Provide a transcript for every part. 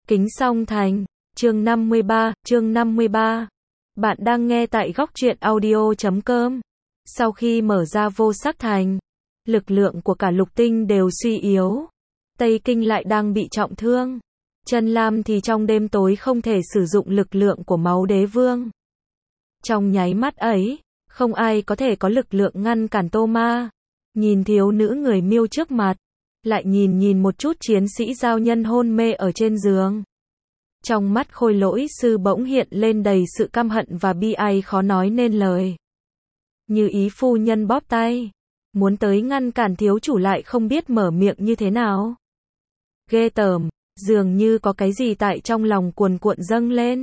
Kính Song Thành, chương 53. Bạn đang nghe tại góc truyện audio.com. Sau khi mở ra vô sắc thành, lực lượng của cả lục tinh đều suy yếu. Tây Kinh lại đang bị trọng thương. Chân Lam thì trong đêm tối không thể sử dụng lực lượng của máu đế vương. Trong nháy mắt ấy, không ai có thể có lực lượng ngăn cản Tô Ma. Nhìn thiếu nữ người Miêu trước mặt, lại nhìn một chút chiến sĩ giao nhân hôn mê ở trên giường. Trong mắt Khôi Lỗi sư bỗng hiện lên đầy sự căm hận và bi ai khó nói nên lời. Như ý phu nhân bóp tay, muốn tới ngăn cản thiếu chủ lại không biết mở miệng như thế nào. Ghê tởm, dường như có cái gì tại trong lòng cuồn cuộn dâng lên.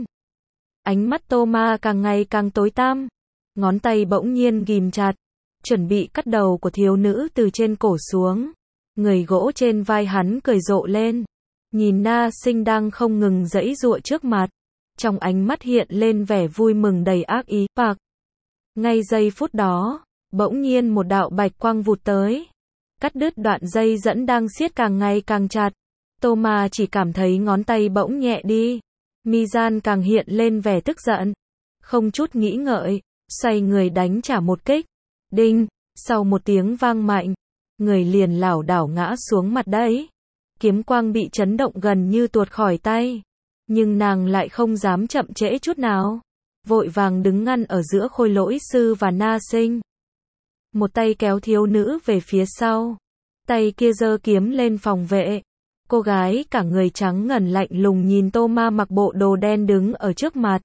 Ánh mắt Tô Ma càng ngày càng tối tăm, ngón tay bỗng nhiên ghim chặt, chuẩn bị cắt đầu của thiếu nữ từ trên cổ xuống. Người gỗ trên vai hắn cười rộ lên, nhìn Na Sinh đang không ngừng giãy giụa trước mặt, trong ánh mắt hiện lên vẻ vui mừng đầy ác ý. Bạc. Ngay giây phút đó, bỗng nhiên một đạo bạch quang vụt tới, cắt đứt đoạn dây dẫn đang siết càng ngày càng chặt. Tô Ma chỉ cảm thấy ngón tay bỗng nhẹ đi, mi gian càng hiện lên vẻ tức giận, không chút nghĩ ngợi, xoay người đánh trả một kích. Đinh, sau một tiếng vang mạnh, người liền lảo đảo ngã xuống mặt đất. Kiếm quang bị chấn động gần như tuột khỏi tay, nhưng nàng lại không dám chậm trễ chút nào, vội vàng đứng ngăn ở giữa Khôi Lỗi sư và Na Sinh. Một tay kéo thiếu nữ về phía sau, tay kia giơ kiếm lên phòng vệ. Cô gái cả người trắng ngần lạnh lùng nhìn Tô Ma mặc bộ đồ đen đứng ở trước mặt.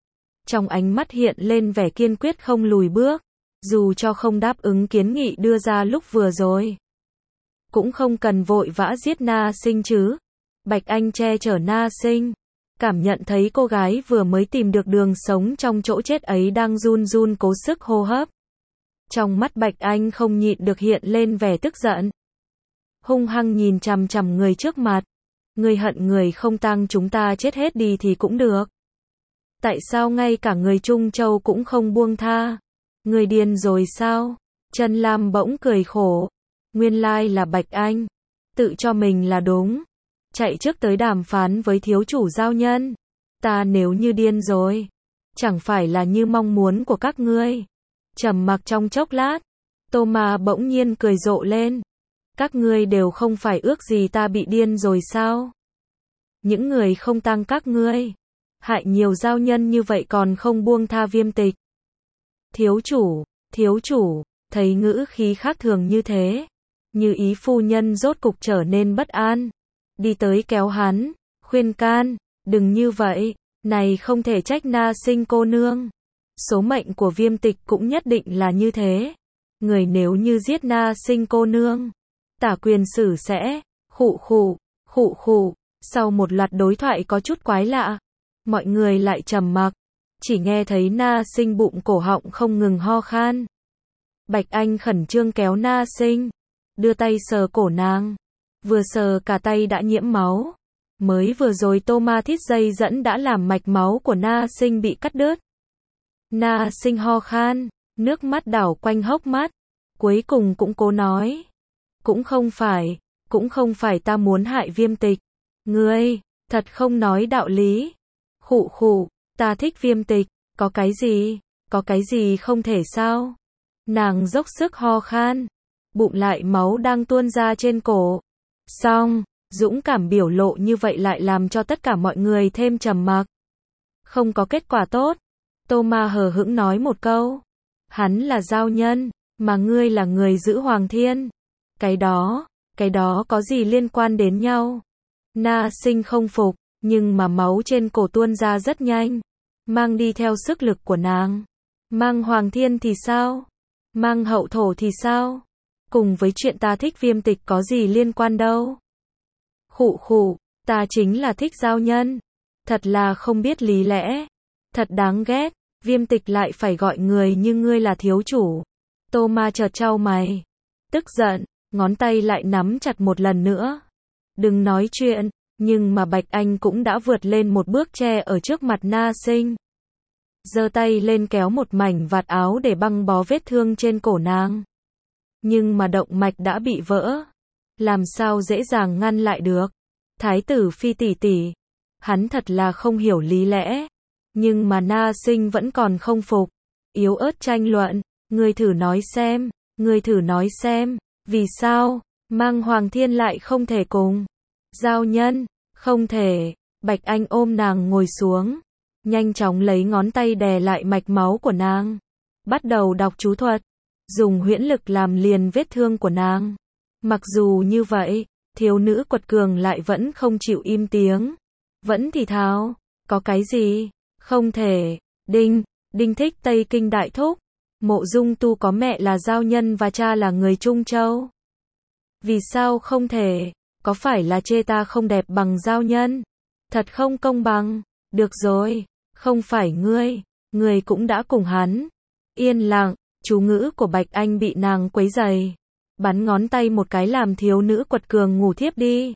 Trong ánh mắt hiện lên vẻ kiên quyết không lùi bước, dù cho không đáp ứng kiến nghị đưa ra lúc vừa rồi. Cũng không cần vội vã giết Na Sinh chứ. Bạch Anh che chở Na Sinh, cảm nhận thấy cô gái vừa mới tìm được đường sống trong chỗ chết ấy đang run run cố sức hô hấp. Trong mắt Bạch Anh không nhịn được hiện lên vẻ tức giận. Hung hăng nhìn chằm chằm người trước mặt. Người hận người không tang chúng ta chết hết đi thì cũng được. Tại sao ngay cả người Trung Châu cũng không buông tha? Người điên rồi sao? Chân Lam bỗng cười khổ. Nguyên lai là Bạch Anh, tự cho mình là đúng, chạy trước tới đàm phán với thiếu chủ giao nhân. Ta nếu như điên rồi, chẳng phải là như mong muốn của các ngươi. Trầm mặc trong chốc lát, Tô Ma bỗng nhiên cười rộ lên. Các ngươi đều không phải ước gì ta bị điên rồi sao? Những người không tang các ngươi, hại nhiều giao nhân như vậy còn không buông tha Viêm Tịch. Thiếu chủ, thấy ngữ khí khác thường như thế, Như ý phu nhân rốt cục trở nên bất an, đi tới kéo hắn, khuyên can, đừng như vậy, này không thể trách Na Sinh cô nương. Số mệnh của Viêm Tịch cũng nhất định là như thế. Người nếu như giết Na Sinh cô nương, tả quyền xử sẽ, khụ. Sau một loạt đối thoại có chút quái lạ, mọi người lại trầm mặc, chỉ nghe thấy Na Sinh bụng cổ họng không ngừng ho khan. Bạch Anh khẩn trương kéo Na Sinh, đưa tay sờ cổ nàng, vừa sờ cả tay đã nhiễm máu. Mới vừa rồi Tô Ma thít dây dẫn đã làm mạch máu của Na Sinh bị cắt đứt. Na Sinh ho khan, nước mắt đảo quanh hốc mắt, cuối cùng cũng cố nói. Cũng không phải ta muốn hại Viêm Tịch. Ngươi, thật không nói đạo lý. Khụ, ta thích Viêm Tịch, có cái gì không thể sao? Nàng dốc sức ho khan, bụng lại máu đang tuôn ra trên cổ. Xong, dũng cảm biểu lộ như vậy lại làm cho tất cả mọi người thêm trầm mặc. Không có kết quả tốt. Tô Ma hờ hững nói một câu. Hắn là giao nhân, mà ngươi là người giữ Hoàng Thiên. Cái đó có gì liên quan đến nhau? Na Sinh không phục, nhưng mà máu trên cổ tuôn ra rất nhanh, mang đi theo sức lực của nàng. Mang Hoàng Thiên thì sao? Mang hậu thổ thì sao? Cùng với chuyện ta thích Viêm Tịch có gì liên quan đâu? Khụ, ta chính là thích giao nhân. Thật là không biết lý lẽ. Thật đáng ghét, Viêm Tịch lại phải gọi người như ngươi là thiếu chủ. Tô Ma chợt chau mày, tức giận, ngón tay lại nắm chặt một lần nữa. Đừng nói chuyện, nhưng mà Bạch Anh cũng đã vượt lên một bước che ở trước mặt Na Sinh. Giơ tay lên kéo một mảnh vạt áo để băng bó vết thương trên cổ nàng. Nhưng mà động mạch đã bị vỡ, làm sao dễ dàng ngăn lại được. Thái tử Phi tỷ tỷ, Hắn thật là không hiểu lý lẽ. Nhưng mà Na Sinh vẫn còn không phục. Yếu ớt tranh luận. Ngươi thử nói xem. Ngươi thử nói xem. Vì sao? Mang Hoàng Thiên lại không thể cùng. Giao Nhân. Không thể. Bạch Anh ôm nàng ngồi xuống. Nhanh chóng lấy ngón tay đè lại mạch máu của nàng. Bắt đầu đọc chú thuật. Dùng huyễn lực làm liền vết thương của nàng. Mặc dù như vậy, thiếu nữ quật cường lại vẫn không chịu im tiếng. Vẫn thì thào. Có cái gì? Không thể. Đinh Thích Tây Kinh đại thúc. Mộ Dung Tu có mẹ là Giao Nhân và cha là người Trung Châu. Vì sao không thể? Có phải là chê ta không đẹp bằng Giao Nhân? Thật không công bằng. Được rồi, không phải ngươi cũng đã cùng hắn. Yên lặng, chú ngữ của Bạch Anh bị nàng quấy rầy. Bắn ngón tay một cái làm thiếu nữ quật cường ngủ thiếp đi.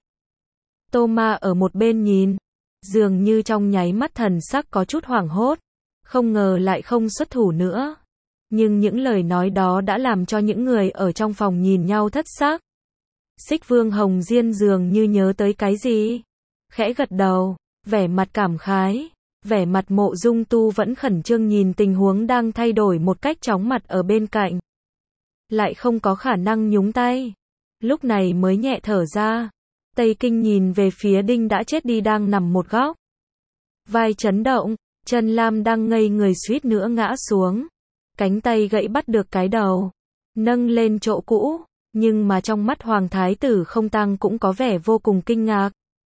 Tô Ma ở một bên nhìn, dường như trong nháy mắt thần sắc có chút hoảng hốt, không ngờ lại không xuất thủ nữa. Nhưng những lời nói đó đã làm cho những người ở trong phòng nhìn nhau thất sắc. Xích Vương Hồng Diên dường như nhớ tới cái gì, khẽ gật đầu, vẻ mặt cảm khái. Vẻ mặt Mộ Dung Tu vẫn khẩn trương nhìn tình huống đang thay đổi một cách chóng mặt ở bên cạnh. Lại không có khả năng nhúng tay. Lúc này mới nhẹ thở ra. Tây Kinh nhìn về phía Đinh đã chết đi đang nằm một góc. Vai chấn động, Trần Lam đang ngây người suýt nữa ngã xuống. Cánh tay gãy bắt được cái đầu. Nâng lên chỗ cũ. Nhưng mà trong mắt Hoàng Thái tử Không Tăng cũng có vẻ vô cùng kinh ngạc.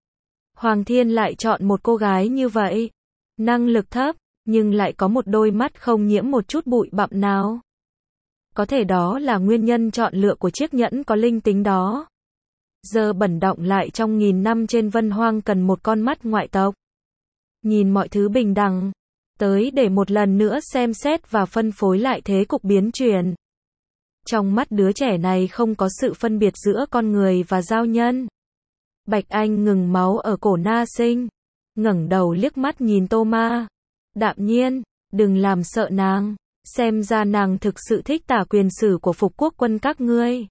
Hoàng Thiên lại chọn một cô gái như vậy. Năng lực thấp, nhưng lại có một đôi mắt không nhiễm một chút bụi bặm nào. Có thể đó là nguyên nhân chọn lựa của chiếc nhẫn có linh tính đó. Giờ bẩn động lại trong nghìn năm trên Vân Hoang cần một con mắt ngoại tộc. Nhìn mọi thứ bình đẳng. Tới để một lần nữa xem xét và phân phối lại thế cục biến chuyển. Trong mắt đứa trẻ này không có sự phân biệt giữa con người và Giao Nhân. Bạch Anh ngừng máu ở cổ Na Sinh. Ngẩng đầu liếc mắt nhìn Tô Ma. Đạm nhiên, đừng làm sợ nàng. Xem ra nàng thực sự thích tả quyền sử của Phục Quốc quân các ngươi.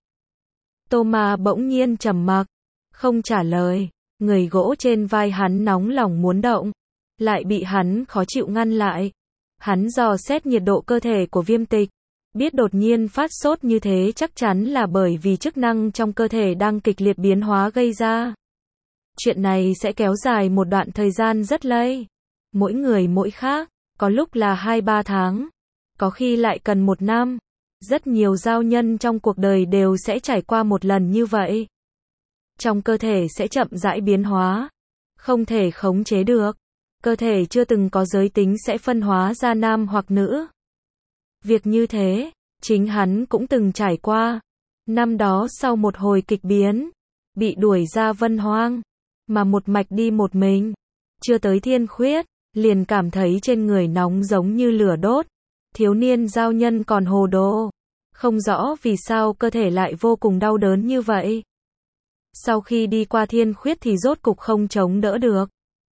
Tô Ma bỗng nhiên trầm mặc, không trả lời. Người gỗ trên vai hắn nóng lòng muốn động, lại bị hắn khó chịu ngăn lại. Hắn dò xét nhiệt độ cơ thể của Viêm Tịch. Biết đột nhiên phát sốt như thế chắc chắn là bởi vì chức năng trong cơ thể đang kịch liệt biến hóa gây ra. Chuyện này sẽ kéo dài một đoạn thời gian rất lâu. Mỗi người mỗi khác, có lúc là 2-3 tháng, có khi lại cần 1 năm. Rất nhiều giao nhân trong cuộc đời đều sẽ trải qua một lần như vậy. Trong cơ thể sẽ chậm rãi biến hóa, không thể khống chế được. Cơ thể chưa từng có giới tính sẽ phân hóa ra nam hoặc nữ. Việc như thế, chính hắn cũng từng trải qua. Năm đó sau một hồi kịch biến, bị đuổi ra Vân Hoang, mà một mạch đi một mình, chưa tới Thiên Khuyết, liền cảm thấy trên người nóng giống như lửa đốt. Thiếu niên giao nhân còn hồ đồ, không rõ vì sao cơ thể lại vô cùng đau đớn như vậy. Sau khi đi qua Thiên Khuyết thì rốt cục không chống đỡ được.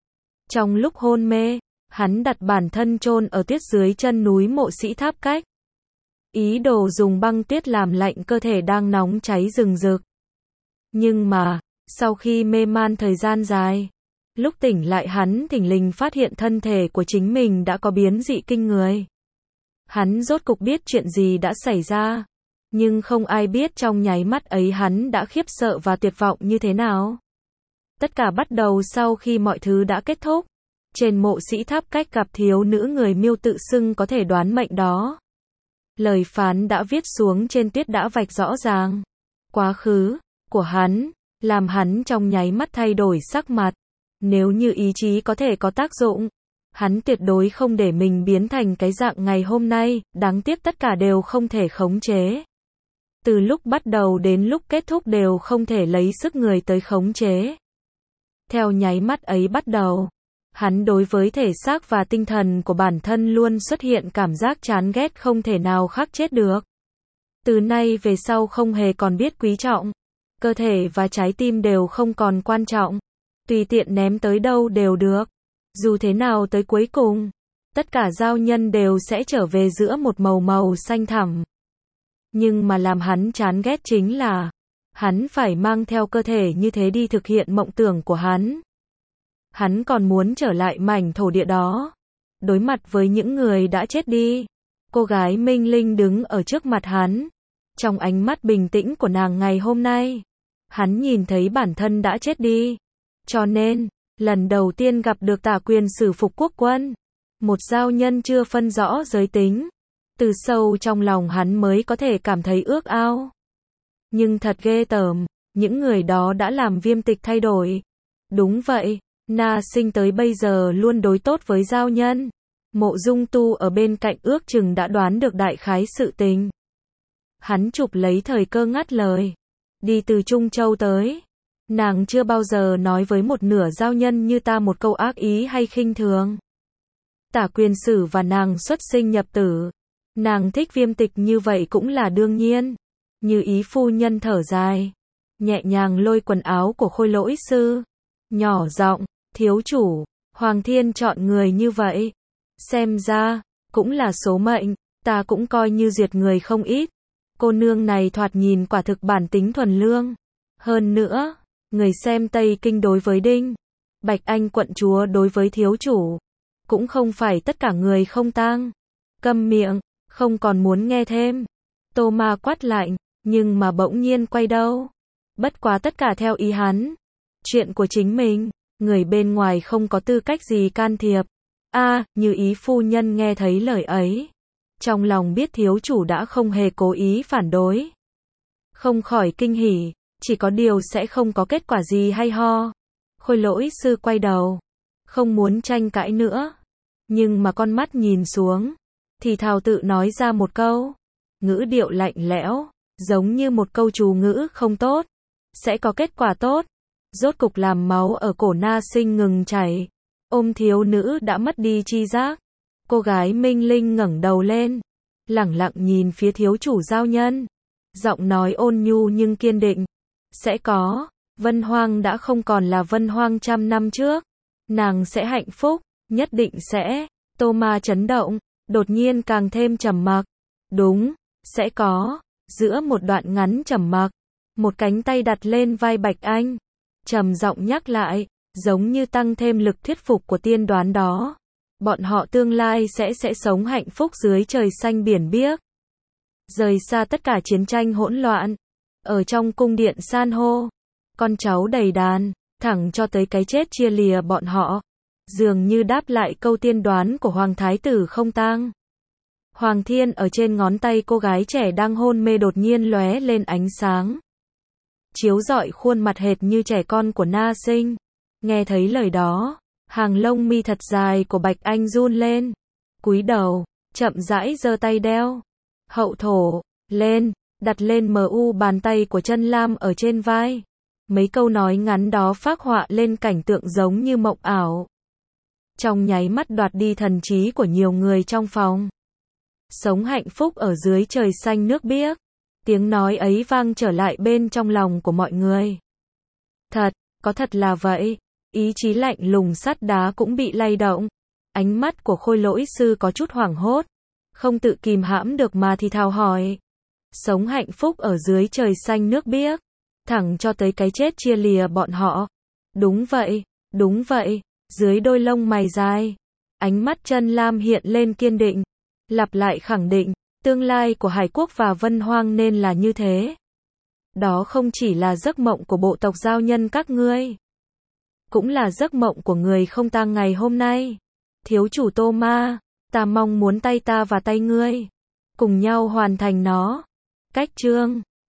Trong lúc hôn mê, hắn đặt bản thân chôn ở tuyết dưới chân núi Mộ Sĩ Tháp Cách. Ý đồ dùng băng tuyết làm lạnh cơ thể đang nóng cháy rừng rực. Nhưng mà, sau khi mê man thời gian dài, lúc tỉnh lại hắn thình lình phát hiện thân thể của chính mình đã có biến dị kinh người. Hắn rốt cục biết chuyện gì đã xảy ra, nhưng không ai biết trong nháy mắt ấy hắn đã khiếp sợ và tuyệt vọng như thế nào. Tất cả bắt đầu sau khi mọi thứ đã kết thúc. Trên Mộ Sĩ Tháp Cách gặp thiếu nữ người Miêu tự xưng có thể đoán mệnh đó. Lời phán đã viết xuống trên tuyết đã vạch rõ ràng quá khứ của hắn, làm hắn trong nháy mắt thay đổi sắc mặt. Nếu như ý chí có thể có tác dụng, hắn tuyệt đối không để mình biến thành cái dạng ngày hôm nay, đáng tiếc tất cả đều không thể khống chế. Từ lúc bắt đầu đến lúc kết thúc đều không thể lấy sức người tới khống chế. Theo nháy mắt ấy bắt đầu, hắn đối với thể xác và tinh thần của bản thân luôn xuất hiện cảm giác chán ghét không thể nào khắc chết được. Từ nay về sau không hề còn biết quý trọng. Cơ thể và trái tim đều không còn quan trọng. Tùy tiện ném tới đâu đều được. Dù thế nào tới cuối cùng, tất cả giao nhân đều sẽ trở về giữa một màu xanh thẳm. Nhưng mà làm hắn chán ghét chính là, hắn phải mang theo cơ thể như thế đi thực hiện mộng tưởng của hắn. Hắn còn muốn trở lại mảnh thổ địa đó, đối mặt với những người đã chết đi. Cô gái Minh Linh đứng ở trước mặt hắn. Trong ánh mắt bình tĩnh của nàng ngày hôm nay, hắn nhìn thấy bản thân đã chết đi. Cho nên, lần đầu tiên gặp được Tả Quyền Sử Phục Quốc Quân, một giao nhân chưa phân rõ giới tính, từ sâu trong lòng hắn mới có thể cảm thấy ước ao. Nhưng thật ghê tởm, những người đó đã làm Viêm Tịch thay đổi. Đúng vậy, Na Sinh tới bây giờ luôn đối tốt với giao nhân. Mộ Dung Tu ở bên cạnh ước chừng đã đoán được đại khái sự tình. Hắn chụp lấy thời cơ ngắt lời. Đi từ Trung Châu tới. Nàng chưa bao giờ nói với một nửa giao nhân như ta một câu ác ý hay khinh thường. Tả Quyền Sử và nàng xuất sinh nhập tử. Nàng thích Viêm Tịch như vậy cũng là đương nhiên. Như ý phu nhân thở dài, nhẹ nhàng lôi quần áo của Khôi Lỗi sư, nhỏ giọng, thiếu chủ, Hoàng Thiên chọn người như vậy. Xem ra, cũng là số mệnh, ta cũng coi như duyệt người không ít. Cô nương này thoạt nhìn quả thực bản tính thuần lương. Hơn nữa, người xem Tây Kinh đối với Đinh Bạch Anh quận chúa đối với thiếu chủ, cũng không phải tất cả người không tang. Câm miệng, không còn muốn nghe thêm. Tô Ma quát lạnh, nhưng mà bỗng nhiên quay đầu. Bất quá tất cả theo ý hắn. Chuyện của chính mình, người bên ngoài không có tư cách gì can thiệp. Như ý phu nhân nghe thấy lời ấy. Trong lòng biết thiếu chủ đã không hề cố ý phản đối. Không khỏi kinh hỉ, chỉ có điều sẽ không có kết quả gì hay ho. Khôi Lỗi sư quay đầu, không muốn tranh cãi nữa. Nhưng mà con mắt nhìn xuống, thì thào tự nói ra một câu. Ngữ điệu lạnh lẽo, giống như một câu chú ngữ không tốt. Sẽ có kết quả tốt. Rốt cục làm máu ở cổ Na Sinh ngừng chảy. Ôm thiếu nữ đã mất đi chi giác. Cô gái Minh Linh ngẩng đầu lên, lẳng lặng nhìn phía thiếu chủ giao nhân. Giọng nói ôn nhu nhưng kiên định. Sẽ có, Vân Hoang đã không còn là Vân Hoang 100 năm trước. Nàng sẽ hạnh phúc, nhất định sẽ. Tô Ma chấn động, đột nhiên càng thêm trầm mặc. Đúng, sẽ có. Giữa một đoạn ngắn trầm mặc, một cánh tay đặt lên vai Bạch Anh, trầm giọng nhắc lại, giống như tăng thêm lực thuyết phục của tiên đoán đó. Bọn họ tương lai sẽ sống hạnh phúc dưới trời xanh biển biếc. Rời xa tất cả chiến tranh hỗn loạn. Ở trong cung điện san hô, con cháu đầy đàn, thẳng cho tới cái chết chia lìa bọn họ. Dường như đáp lại câu tiên đoán của Hoàng Thái tử không tang. Hoàng Thiên ở trên ngón tay cô gái trẻ đang hôn mê đột nhiên lóe lên ánh sáng. Chiếu rọi khuôn mặt hệt như trẻ con của Na Sinh. Nghe thấy lời đó, hàng lông mi thật dài của Bạch Anh run lên. Cúi đầu, chậm rãi giơ tay đeo. Hậu thổ, lên, đặt lên mu bàn tay của Chân Lam ở trên vai. Mấy câu nói ngắn đó phác họa lên cảnh tượng giống như mộng ảo. Trong nháy mắt đoạt đi thần trí của nhiều người trong phòng. Sống hạnh phúc ở dưới trời xanh nước biếc. Tiếng nói ấy vang trở lại bên trong lòng của mọi người. Thật, có thật là vậy. Ý chí lạnh lùng sắt đá cũng bị lay động. Ánh mắt của Khôi Lỗi sư có chút hoảng hốt. Không tự kìm hãm được mà thì thào hỏi. Sống hạnh phúc ở dưới trời xanh nước biếc. Thẳng cho tới cái chết chia lìa bọn họ. Đúng vậy, đúng vậy. Dưới đôi lông mày dài, ánh mắt Chân Lam hiện lên kiên định. Lặp lại khẳng định, tương lai của Hải Quốc và Vân Hoang nên là như thế. Đó không chỉ là giấc mộng của bộ tộc giao nhân các ngươi, cũng là giấc mộng của người không tang ngày hôm nay. Thiếu chủ Tô Ma, ta mong muốn tay ta và tay ngươi cùng nhau hoàn thành nó. Cách chương